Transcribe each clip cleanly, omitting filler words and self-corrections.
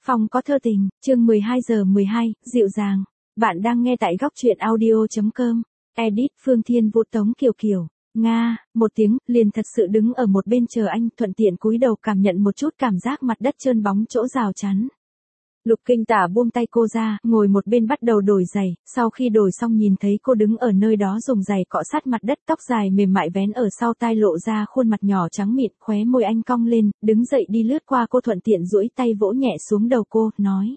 Phong có thơ tình, chương 12:12, dịu dàng. Bạn đang nghe tại góc truyện audio.com. Edit Phương Thiên Vũ Tống Kiều Kiều. Nga, một tiếng, liền thật sự đứng ở một bên chờ anh, thuận tiện cúi đầu cảm nhận một chút cảm giác mặt đất trơn bóng chỗ rào chắn. Lục Kinh Tả buông tay cô ra, ngồi một bên bắt đầu đổi giày, sau khi đổi xong nhìn thấy cô đứng ở nơi đó dùng giày cọ sát mặt đất, tóc dài mềm mại vén ở sau tai lộ ra khuôn mặt nhỏ trắng mịn, khóe môi anh cong lên, đứng dậy đi lướt qua cô thuận tiện duỗi tay vỗ nhẹ xuống đầu cô, nói.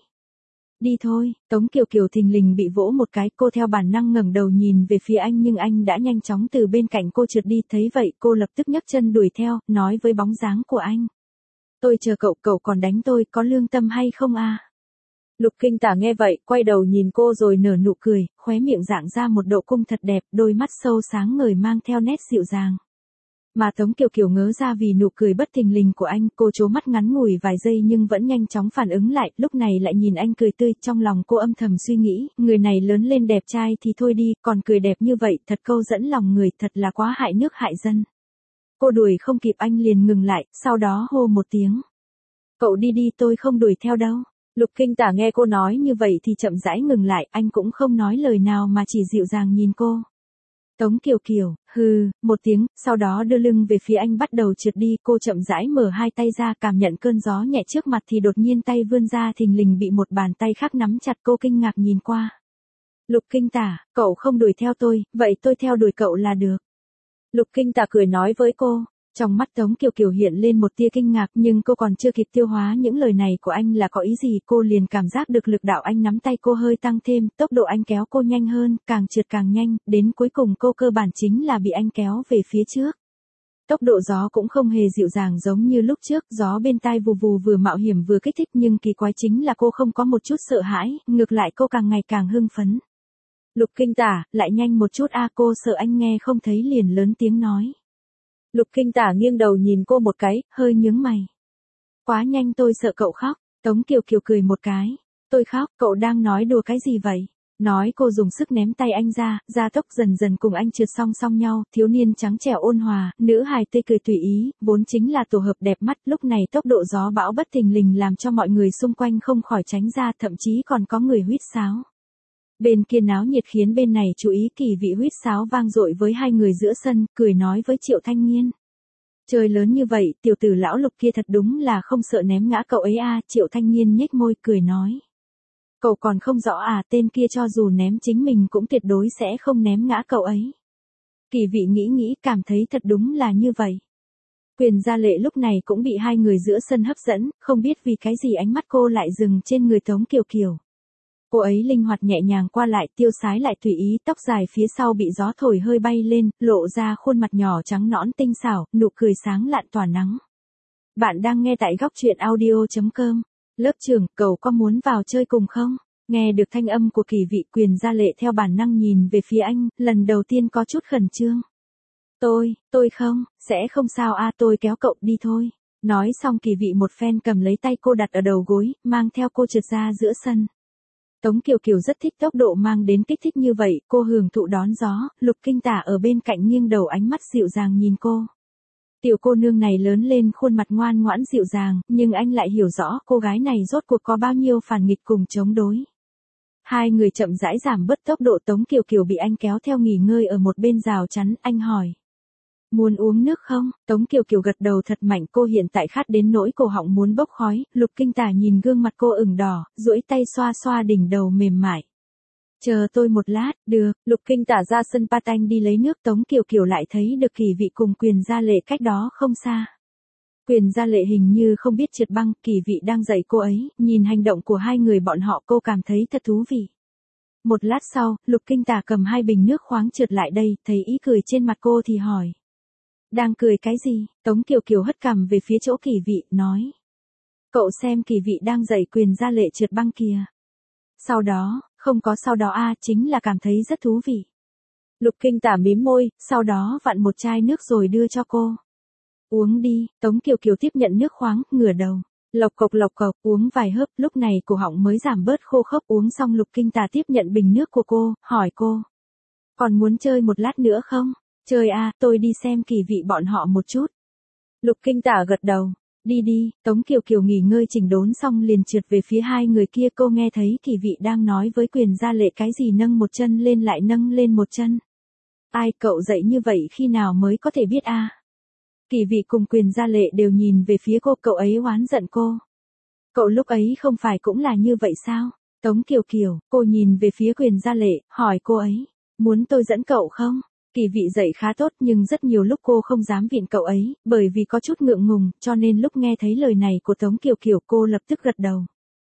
Đi thôi, Tống Kiều Kiều thình lình bị vỗ một cái, cô theo bản năng ngẩng đầu nhìn về phía anh nhưng anh đã nhanh chóng từ bên cạnh cô trượt đi, thấy vậy cô lập tức nhấc chân đuổi theo, nói với bóng dáng của anh. Tôi chờ cậu, cậu còn đánh tôi, có lương tâm hay không à? Lục Kinh Tả nghe vậy, quay đầu nhìn cô rồi nở nụ cười, khóe miệng dạng ra một độ cung thật đẹp, đôi mắt sâu sáng ngời mang theo nét dịu dàng. Mà Tống Kiều Kiều ngớ ra vì nụ cười bất thình lình của anh, cô trố mắt ngắn ngủi vài giây nhưng vẫn nhanh chóng phản ứng lại, lúc này lại nhìn anh cười tươi, trong lòng cô âm thầm suy nghĩ, người này lớn lên đẹp trai thì thôi đi, còn cười đẹp như vậy, thật câu dẫn lòng người, thật là quá hại nước hại dân. Cô đuổi không kịp anh liền ngừng lại, sau đó hô một tiếng. Cậu đi đi, tôi không đuổi theo đâu. Lục Kinh Tả nghe cô nói như vậy thì chậm rãi ngừng lại, anh cũng không nói lời nào mà chỉ dịu dàng nhìn cô. Tống Kiều Kiều, hừ, một tiếng, sau đó đưa lưng về phía anh bắt đầu trượt đi, cô chậm rãi mở hai tay ra cảm nhận cơn gió nhẹ trước mặt thì đột nhiên tay vươn ra thình lình bị một bàn tay khác nắm chặt, cô kinh ngạc nhìn qua. Lục Kinh Tả, cậu không đuổi theo tôi, vậy tôi theo đuổi cậu là được. Lục Kinh Tả cười nói với cô. Trong mắt Tống Kiều Kiều hiện lên một tia kinh ngạc nhưng cô còn chưa kịp tiêu hóa những lời này của anh là có ý gì, cô liền cảm giác được lực đạo anh nắm tay cô hơi tăng thêm, tốc độ anh kéo cô nhanh hơn, càng trượt càng nhanh, đến cuối cùng cô cơ bản chính là bị anh kéo về phía trước. Tốc độ gió cũng không hề dịu dàng giống như lúc trước, gió bên tai vù vù vừa mạo hiểm vừa kích thích nhưng kỳ quái chính là cô không có một chút sợ hãi, ngược lại cô càng ngày càng hưng phấn. Lục Kinh Tả, lại nhanh một chút a, cô sợ anh nghe không thấy liền lớn tiếng nói. Lục Kinh Tả nghiêng đầu nhìn cô một cái, hơi nhướng mày. Quá nhanh tôi sợ cậu khóc, Tống Kiều Kiều cười một cái. Tôi khóc, cậu đang nói đùa cái gì vậy? Nói cô dùng sức ném tay anh ra, gia tốc dần dần cùng anh trượt song song nhau, thiếu niên trắng trẻo ôn hòa, nữ hài tươi cười tùy ý, vốn chính là tổ hợp đẹp mắt, lúc này tốc độ gió bão bất thình lình làm cho mọi người xung quanh không khỏi tránh ra, thậm chí còn có người huýt sáo. Bên kia náo nhiệt khiến bên này chú ý, kỳ vị huýt sáo vang dội với hai người giữa sân, cười nói với Triệu Thanh Nghiên. Trời lớn như vậy, tiểu tử lão Lục kia thật đúng là không sợ ném ngã cậu ấy a, Triệu Thanh Nghiên nhếch môi cười nói. Cậu còn không rõ à, tên kia cho dù ném chính mình cũng tuyệt đối sẽ không ném ngã cậu ấy. Kỳ vị nghĩ cảm thấy thật đúng là như vậy. Quyền Gia Lệ lúc này cũng bị hai người giữa sân hấp dẫn, không biết vì cái gì ánh mắt cô lại dừng trên người Tống Kiều Kiều. Cô ấy linh hoạt nhẹ nhàng qua lại, tiêu sái lại tùy ý, tóc dài phía sau bị gió thổi hơi bay lên, lộ ra khuôn mặt nhỏ trắng nõn tinh xảo, nụ cười sáng lạn tỏa nắng. Bạn đang nghe tại góc truyện audio.com. Lớp trưởng, cậu có muốn vào chơi cùng không? Nghe được thanh âm của kỳ vị, Quyền Gia Lệ theo bản năng nhìn về phía anh, lần đầu tiên có chút khẩn trương. Tôi không, sẽ không sao a, tôi kéo cậu đi thôi. Nói xong kỳ vị một phen cầm lấy tay cô đặt ở đầu gối, mang theo cô trượt ra giữa sân. Tống Kiều Kiều rất thích tốc độ mang đến kích thích như vậy, cô hưởng thụ đón gió, Lục Kinh Tả ở bên cạnh nghiêng đầu ánh mắt dịu dàng nhìn cô. Tiểu cô nương này lớn lên khuôn mặt ngoan ngoãn dịu dàng, nhưng anh lại hiểu rõ cô gái này rốt cuộc có bao nhiêu phản nghịch cùng chống đối. Hai người chậm rãi giảm bớt tốc độ, Tống Kiều Kiều bị anh kéo theo nghỉ ngơi ở một bên rào chắn, anh hỏi. Muốn uống nước không? Tống Kiều Kiều gật đầu thật mạnh, cô hiện tại khát đến nỗi cổ họng muốn bốc khói, Lục Kinh Tả nhìn gương mặt cô ửng đỏ, duỗi tay xoa xoa đỉnh đầu mềm mại. Chờ tôi một lát, được, Lục Kinh Tả ra sân patanh đi lấy nước, Tống Kiều Kiều lại thấy được kỳ vị cùng Quyền Gia Lệ cách đó không xa. Quyền Gia Lệ hình như không biết trượt băng, kỳ vị đang dạy cô ấy, nhìn hành động của hai người bọn họ cô cảm thấy thật thú vị. Một lát sau, Lục Kinh Tả cầm hai bình nước khoáng trượt lại đây, thấy ý cười trên mặt cô thì hỏi. Đang cười cái gì? Tống Kiều Kiều hất cằm về phía chỗ kỳ vị, nói. Cậu xem kỳ vị đang dạy Quyền Gia Lệ trượt băng kìa. Sau đó, không có sau đó a, chính là cảm thấy rất thú vị. Lục Kinh Tả mím môi, sau đó vặn một chai nước rồi đưa cho cô. Uống đi, Tống Kiều Kiều tiếp nhận nước khoáng, ngửa đầu. Lộc cộc, uống vài hớp, lúc này cổ họng mới giảm bớt khô khốc, uống xong Lục Kinh Tả tiếp nhận bình nước của cô, hỏi cô. Còn muốn chơi một lát nữa không? Chơi à, tôi đi xem kỳ vị bọn họ một chút. Lục Kinh Tả gật đầu. Đi đi, Tống Kiều Kiều nghỉ ngơi chỉnh đốn xong liền trượt về phía hai người kia. Cô nghe thấy Kỳ Vị đang nói với Quyền Gia Lệ cái gì nâng một chân lên lại nâng lên một chân. Ai cậu dạy như vậy khi nào mới có thể biết a? Kỳ Vị cùng Quyền Gia Lệ đều nhìn về phía cô, cậu ấy oán giận cô. Cậu lúc ấy không phải cũng là như vậy sao? Tống Kiều Kiều, cô nhìn về phía Quyền Gia Lệ, hỏi cô ấy, muốn tôi dẫn cậu không? Kỳ Vị dạy khá tốt nhưng rất nhiều lúc cô không dám vịn cậu ấy, bởi vì có chút ngượng ngùng, cho nên lúc nghe thấy lời này của Tống Kiều Kiều cô lập tức gật đầu.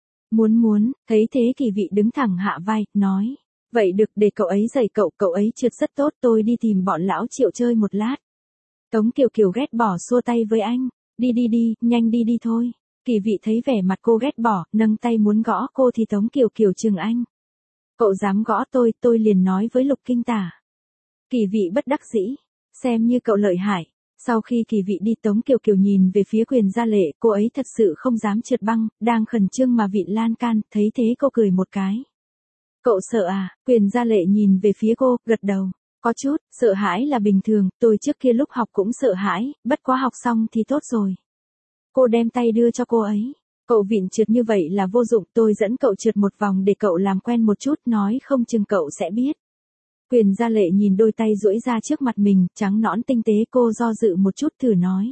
Muốn, thấy thế Kỳ Vị đứng thẳng hạ vai, nói, vậy được để cậu ấy dạy cậu ấy trượt rất tốt, tôi đi tìm bọn lão Triệu chơi một lát. Tống Kiều Kiều ghét bỏ xua tay với anh, đi, nhanh đi thôi. Kỳ Vị thấy vẻ mặt cô ghét bỏ, nâng tay muốn gõ cô thì Tống Kiều Kiều chừng anh. Cậu dám gõ tôi liền nói với Lục Kinh Tả. Kỳ Vị bất đắc dĩ, xem như cậu lợi hại. Sau khi Kỳ Vị đi Tống Kiều Kiều nhìn về phía Quyền Gia Lệ, cô ấy thật sự không dám trượt băng, đang khẩn trương mà vịn lan can, thấy thế cô cười một cái. Cậu sợ à? Quyền Gia Lệ nhìn về phía cô, gật đầu. Có chút, sợ hãi là bình thường, tôi trước kia lúc học cũng sợ hãi, bất quá học xong thì tốt rồi. Cô đem tay đưa cho cô ấy. Cậu vịn trượt như vậy là vô dụng, tôi dẫn cậu trượt một vòng để cậu làm quen một chút, nói không chừng cậu sẽ biết. Quyền Gia Lệ nhìn đôi tay duỗi ra trước mặt mình, trắng nõn tinh tế, cô do dự một chút thử nói.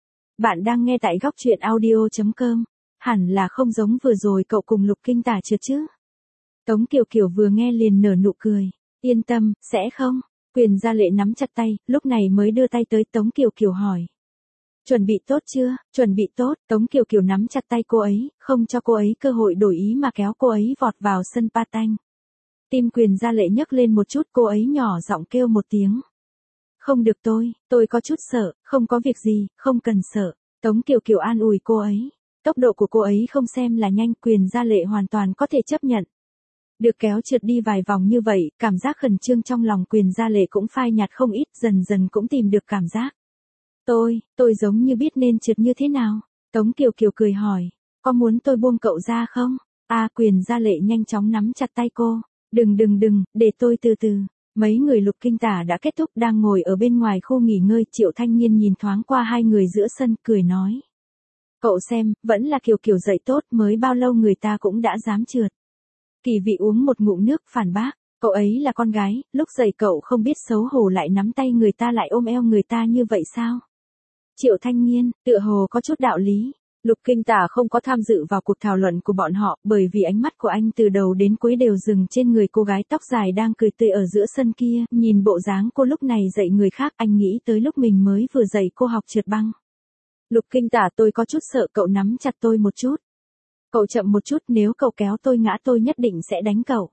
Bạn đang nghe tại góc truyện audio.com, hẳn là không giống vừa rồi cậu cùng Lục Kinh Tả trượt chứ. Tống Kiều Kiều vừa nghe liền nở nụ cười, yên tâm, sẽ không. Quyền Gia Lệ nắm chặt tay, lúc này mới đưa tay tới Tống Kiều Kiều hỏi. Chuẩn bị tốt chưa? Chuẩn bị tốt, Tống Kiều Kiều nắm chặt tay cô ấy, không cho cô ấy cơ hội đổi ý mà kéo cô ấy vọt vào sân patanh. Tim Quyền Gia Lệ nhấc lên một chút, cô ấy nhỏ giọng kêu một tiếng. Không được tôi có chút sợ, không có việc gì, không cần sợ. Tống Kiều Kiều an ủi cô ấy. Tốc độ của cô ấy không xem là nhanh, Quyền Gia Lệ hoàn toàn có thể chấp nhận. Được kéo trượt đi vài vòng như vậy, cảm giác khẩn trương trong lòng Quyền Gia Lệ cũng phai nhạt không ít, dần dần cũng tìm được cảm giác. Tôi giống như biết nên trượt như thế nào. Tống Kiều Kiều cười hỏi, có muốn tôi buông cậu ra không? Quyền Gia Lệ nhanh chóng nắm chặt tay cô. Đừng, để tôi từ từ. Mấy người Lục Kinh Tả đã kết thúc, đang ngồi ở bên ngoài khu nghỉ ngơi. Triệu Thanh Nhiên nhìn thoáng qua hai người giữa sân, cười nói. Cậu xem, vẫn là Kiều Kiều dạy tốt, mới bao lâu người ta cũng đã dám trượt. Kỳ Vị uống một ngụm nước phản bác, cậu ấy là con gái, lúc dạy cậu không biết xấu hổ lại nắm tay người ta lại ôm eo người ta như vậy sao? Triệu Thanh Nhiên, tựa hồ có chút đạo lý. Lục Kinh Tả không có tham dự vào cuộc thảo luận của bọn họ, bởi vì ánh mắt của anh từ đầu đến cuối đều dừng trên người cô gái tóc dài đang cười tươi ở giữa sân kia, nhìn bộ dáng cô lúc này dạy người khác, anh nghĩ tới lúc mình mới vừa dạy cô học trượt băng. Lục Kinh Tả, tôi có chút sợ, cậu nắm chặt tôi một chút. Cậu chậm một chút, nếu cậu kéo tôi ngã tôi nhất định sẽ đánh cậu.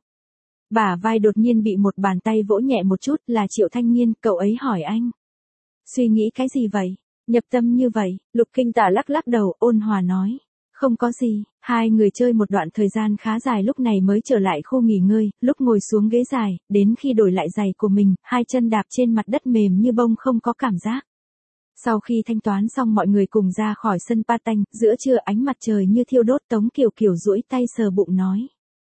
Bả vai đột nhiên bị một bàn tay vỗ nhẹ một chút, là Triệu Thanh Nhiên, cậu ấy hỏi anh. Suy nghĩ cái gì vậy? Nhập tâm như vậy, Lục Kinh Tả lắc đầu, ôn hòa nói. Không có gì, hai người chơi một đoạn thời gian khá dài lúc này mới trở lại khu nghỉ ngơi, lúc ngồi xuống ghế dài, đến khi đổi lại giày của mình, hai chân đạp trên mặt đất mềm như bông không có cảm giác. Sau khi thanh toán xong mọi người cùng ra khỏi sân patanh, giữa trưa ánh mặt trời như thiêu đốt, Tống Kiều Kiều duỗi tay sờ bụng nói.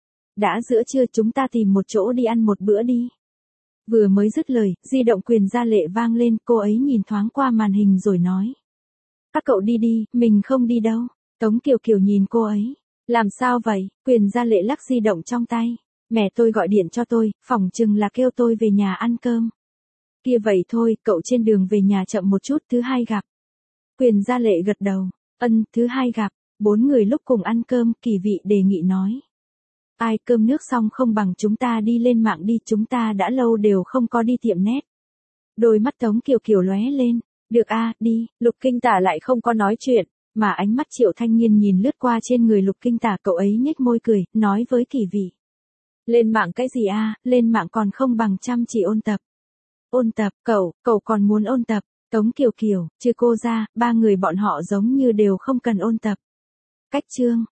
Đã giữa trưa, chúng ta tìm một chỗ đi ăn một bữa đi. Vừa mới dứt lời, di động Quyền Gia Lệ vang lên, cô ấy nhìn thoáng qua màn hình rồi nói. Các cậu đi, mình không đi đâu. Tống Kiều Kiều nhìn cô ấy. Làm sao vậy? Quyền Gia Lệ lắc di động trong tay. Mẹ tôi gọi điện cho tôi, phỏng chừng là kêu tôi về nhà ăn cơm. Kia vậy thôi, cậu trên đường về nhà chậm một chút, thứ hai gặp. Quyền Gia Lệ gật đầu. Thứ hai gặp. Bốn người lúc cùng ăn cơm, Kỳ Vị đề nghị nói. Ai cơm nước xong không bằng chúng ta đi lên mạng đi, chúng ta đã lâu đều không có đi tiệm nét. Đôi mắt Tống Kiều Kiều lóe lên. Được đi, Lục Kinh Tả lại không có nói chuyện, mà ánh mắt Triệu Thanh Nhiên nhìn lướt qua trên người Lục Kinh Tả, cậu ấy nhếch môi cười, nói với Kỳ Vị. Lên mạng cái gì lên mạng còn không bằng chăm chỉ ôn tập. Ôn tập, cậu còn muốn ôn tập, Tống Kiều Kiều, trừ cô ra, ba người bọn họ giống như đều không cần ôn tập. Cách chương.